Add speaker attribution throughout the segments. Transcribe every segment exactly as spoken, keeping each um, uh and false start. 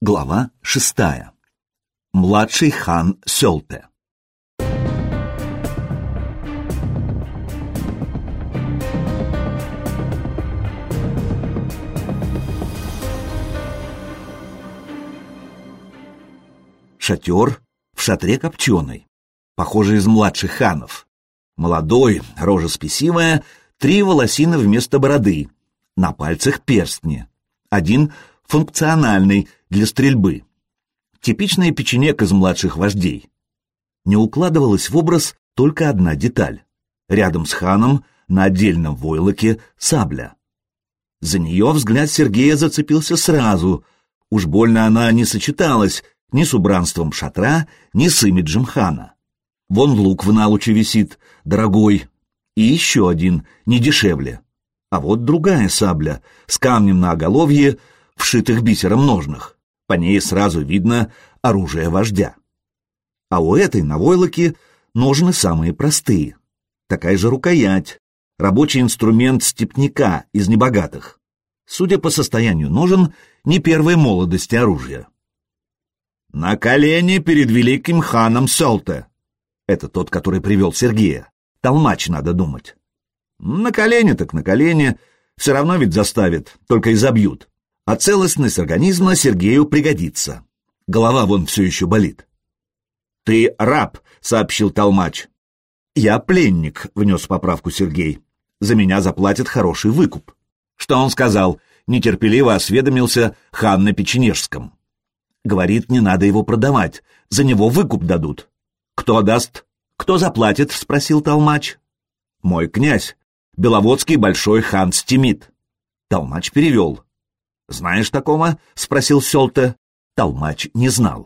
Speaker 1: Глава шестая. Младший хан Сёлте. Шатер в шатре копченый, похожий из младших ханов. Молодой, рожа спесивая, три волосины вместо бороды, на пальцах перстни. Один функциональный, для стрельбы. Типичный печенек из младших вождей. Не укладывалась в образ только одна деталь. Рядом с ханом, на отдельном войлоке, сабля. За нее взгляд Сергея зацепился сразу. Уж больно она не сочеталась ни с убранством шатра, ни с имиджем хана. Вон лук в налуче висит, дорогой. И еще один, не дешевле. А вот другая сабля, с камнем на оголовье, вшитых бисером ножнах. По ней сразу видно оружие вождя. А у этой на войлоке ножны самые простые. Такая же рукоять, рабочий инструмент степняка из небогатых. Судя по состоянию ножен, не первой молодости оружия. «На колени перед великим ханом Сёлте!» Это тот, который привел Сергея. Толмач, надо думать. На колени так на колени, все равно ведь заставит, только изобьют. А целостность организма Сергею пригодится. Голова вон все еще болит. «Ты раб», — сообщил толмач. «Я пленник», — внес поправку Сергей. «За меня заплатят хороший выкуп». «Что он сказал?» — нетерпеливо осведомился хан на печенежском. «Говорит, не надо его продавать, за него выкуп дадут». «Кто даст? Кто заплатит?» — спросил толмач. «Мой князь, беловодский большой хан Стимит». Толмач перевел. «Знаешь такого?» — спросил Сёлте. Толмач не знал.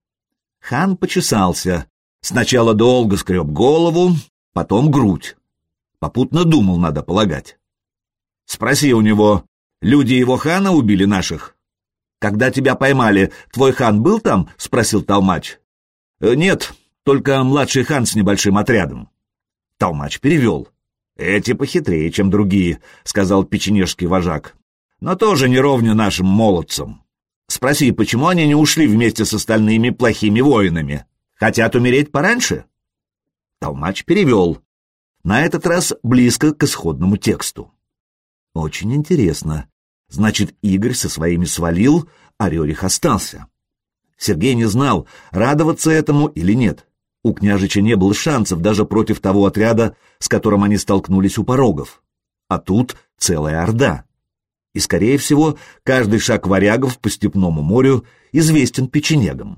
Speaker 1: Хан почесался. Сначала долго скреб голову, потом грудь. Попутно думал, надо полагать. «Спроси у него, люди его хана убили наших?» «Когда тебя поймали, твой хан был там?» — спросил толмач. «Нет, только младший хан с небольшим отрядом». Толмач перевел. «Эти похитрее, чем другие», — сказал печенежский вожак. «Но тоже не ровня нашим молодцам. Спроси, почему они не ушли вместе с остальными плохими воинами? Хотят умереть пораньше?» Толмач перевел. На этот раз близко к исходному тексту. «Очень интересно. Значит, Игорь со своими свалил, а Рерих остался». Сергей не знал, радоваться этому или нет. У княжича не было шансов даже против того отряда, с которым они столкнулись у порогов. А тут целая орда. И, скорее всего, каждый шаг варягов по степному морю известен печенегам.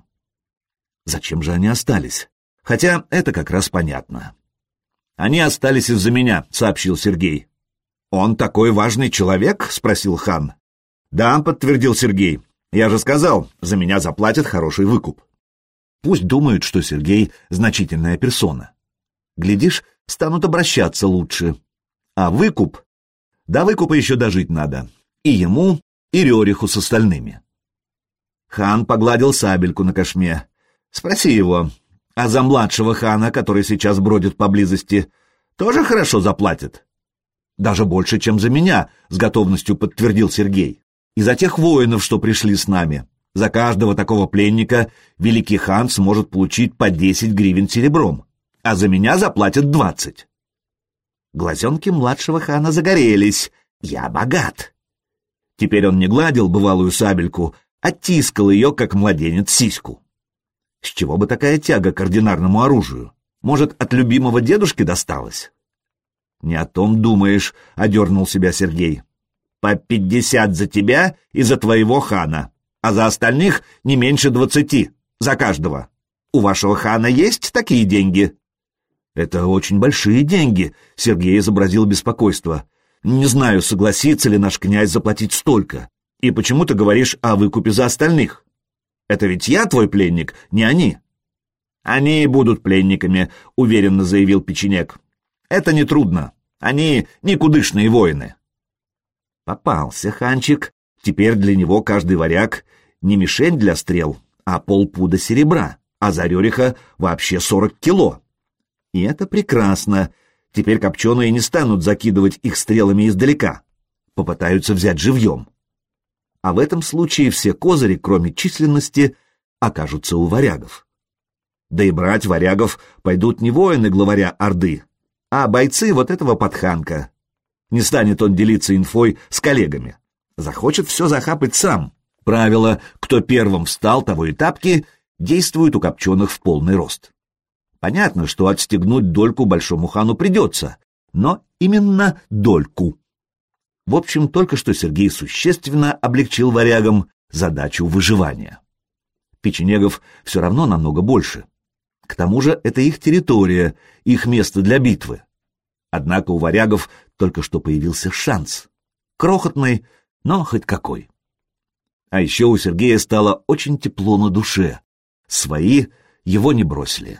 Speaker 1: Зачем же они остались? Хотя это как раз понятно. «Они остались из-за меня», — сообщил Сергей. «Он такой важный человек?» — спросил хан. «Да», — подтвердил Сергей. «Я же сказал, за меня заплатят хороший выкуп». Пусть думают, что Сергей — значительная персона. Глядишь, станут обращаться лучше. А выкуп? До выкупа еще дожить надо. И ему, и Рериху с остальными. Хан погладил сабельку на кошме. «Спроси его, а за младшего хана, который сейчас бродит поблизости, тоже хорошо заплатят?» «Даже больше, чем за меня», — с готовностью подтвердил Сергей. «И за тех воинов, что пришли с нами. За каждого такого пленника великий хан сможет получить по десять гривен серебром, а за меня заплатят двадцать». Глазенки младшего хана загорелись. «Я богат». Теперь он не гладил бывалую сабельку, а тискал ее, как младенец, сиську. С чего бы такая тяга к ординарному оружию? Может, от любимого дедушки досталось? «Не о том думаешь», — одернул себя Сергей. «По пятьдесят за тебя и за твоего хана, а за остальных не меньше двадцати, за каждого. У вашего хана есть такие деньги?» «Это очень большие деньги», — Сергей изобразил беспокойство. «Не знаю, согласится ли наш князь заплатить столько. И почему ты говоришь о выкупе за остальных? Это ведь я твой пленник, не они». «Они и будут пленниками», — уверенно заявил печенек. «Это нетрудно. Они никудышные воины». Попался ханчик. Теперь для него каждый варяг не мишень для стрел, а полпуда серебра, а за Рериха вообще сорок кило. И это прекрасно. Теперь копченые не станут закидывать их стрелами издалека. Попытаются взять живьем. а в этом случае все козыри, кроме численности, окажутся у варягов. Да и брать варягов пойдут не воины главаря Орды, а бойцы вот этого подханка. Не станет он делиться инфой с коллегами. Захочет все захапать сам. Правило «кто первым встал, того и тапки» действует у копченых в полный рост. Понятно, что отстегнуть дольку большому хану придется, но именно дольку. В общем, только что Сергей существенно облегчил варягам задачу выживания. Печенегов все равно намного больше. К тому же это их территория, их место для битвы. Однако у варягов только что появился шанс. Крохотный, но хоть какой. А еще у Сергея стало очень тепло на душе. Свои его не бросили.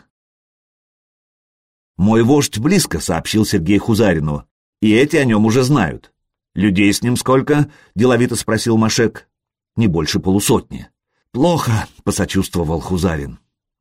Speaker 1: «Мой вождь близко», — сообщил Сергей Хузарину, — «и эти о нем уже знают». «Людей с ним сколько?» — деловито спросил Машек. «Не больше полусотни». «Плохо», — посочувствовал Хузарин.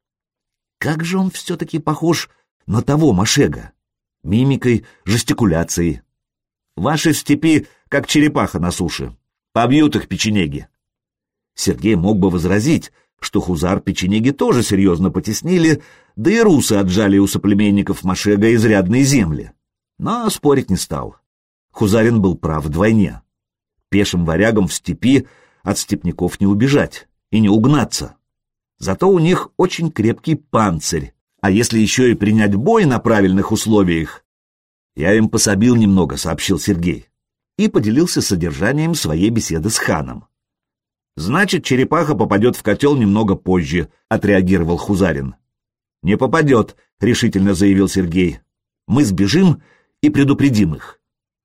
Speaker 1: Как же он все-таки похож на того Машега? Мимикой, жестикуляцией. Ваши в степи, как черепаха на суше. Побьют их печенеги. Сергей мог бы возразить, что Хузар печенеги тоже серьезно потеснили, да и русы отжали у соплеменников Машега изрядные земли. Но спорить не стал. Хузарин был прав вдвойне. Пешим варягам в степи от степняков не убежать и не угнаться. Зато у них очень крепкий панцирь, а если еще и принять бой на правильных условиях... Я им пособил немного, сообщил Сергей, и поделился содержанием своей беседы с ханом. Значит, черепаха попадет в котел немного позже, отреагировал Хузарин. Не попадет, решительно заявил Сергей. Мы сбежим и предупредим их.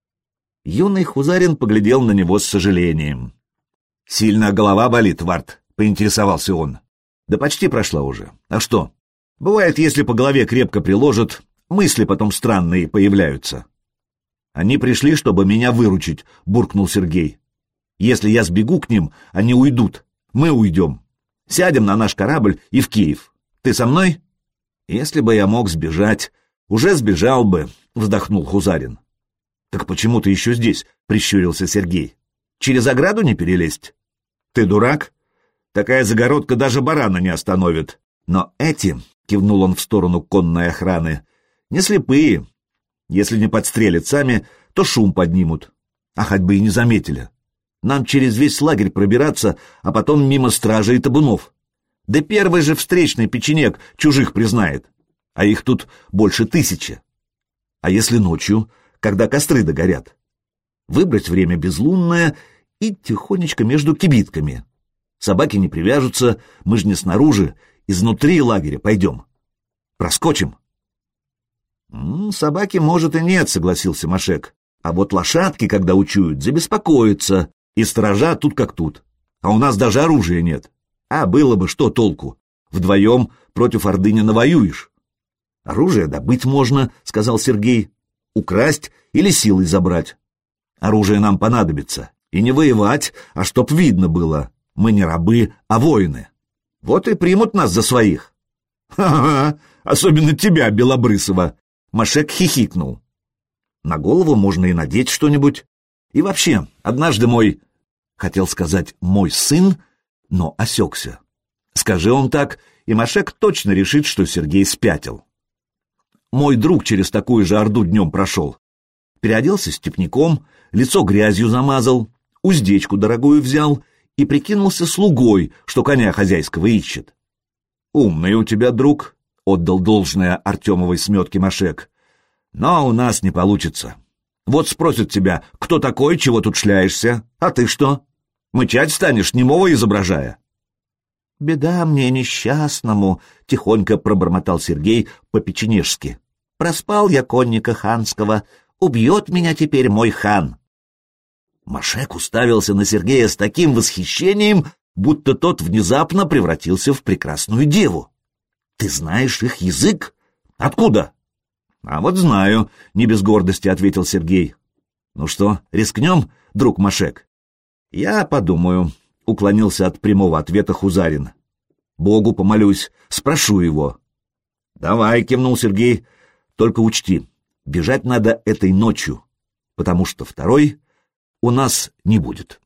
Speaker 1: Юный Хузарин поглядел на него с сожалением. Сильно голова болит, Варт, поинтересовался он. Да почти прошла уже. А что? Бывает, если по голове крепко приложат, мысли потом странные появляются. Они пришли, чтобы меня выручить, буркнул Сергей. Если я сбегу к ним, они уйдут. Мы уйдем. Сядем на наш корабль и в Киев. Ты со мной? Если бы я мог сбежать, уже сбежал бы, вздохнул Хузарин. Так почему ты еще здесь? Прищурился Сергей. Через ограду не перелезть? Ты дурак? Такая загородка даже барана не остановит. Но эти, кивнул он в сторону конной охраны, не слепые. Если не подстрелят сами, то шум поднимут. А хоть бы и не заметили. Нам через весь лагерь пробираться, а потом мимо стражи и табунов. Да первый же встречный печенег чужих признает. А их тут больше тысячи. А если ночью, когда костры догорят? Выбрать время безлунное и тихонечко между кибитками. Собаки не привяжутся, мы же не снаружи, изнутри лагеря пойдем. Проскочим. «М-м, собаки, может, и нет», — согласился Машек. «А вот лошадки, когда учуют, забеспокоятся, и сторожа тут как тут. А у нас даже оружия нет. А было бы что толку? Вдвоем против Орды не навоюешь». «Оружие добыть можно», — сказал Сергей. «Украсть или силой забрать. Оружие нам понадобится. И не воевать, а чтоб видно было. Мы не рабы, а воины. Вот и примут нас за своих». «Ха-ха! Особенно тебя, Белобрысова!» Машек хихикнул. «На голову можно и надеть что-нибудь. И вообще, однажды мой...» Хотел сказать «мой сын», но осекся. Скажи он так, и Машек точно решит, что Сергей спятил. Мой друг через такую же орду днем прошел. Переоделся степняком, лицо грязью замазал, уздечку дорогую взял и прикинулся слугой, что коня хозяйского ищет. «Умный у тебя друг», — отдал должное Артемовой сметке Машек. «Но у нас не получится. Вот спросят тебя, кто такой, чего тут шляешься, а ты что? Мычать станешь, немого изображая?» «Беда мне несчастному», — тихонько пробормотал Сергей по-печенежски. «Проспал я конника ханского, убьет меня теперь мой хан». Машек уставился на Сергея с таким восхищением, будто тот внезапно превратился в прекрасную деву. «Ты знаешь их язык? Откуда?» «А вот знаю», — не без гордости ответил Сергей. «Ну что, рискнем, друг Машек?» «Я подумаю», — уклонился от прямого ответа Хузарин. «Богу помолюсь, спрошу его». «Давай», — кивнул Сергей, — «только учти, бежать надо этой ночью, потому что второй у нас не будет».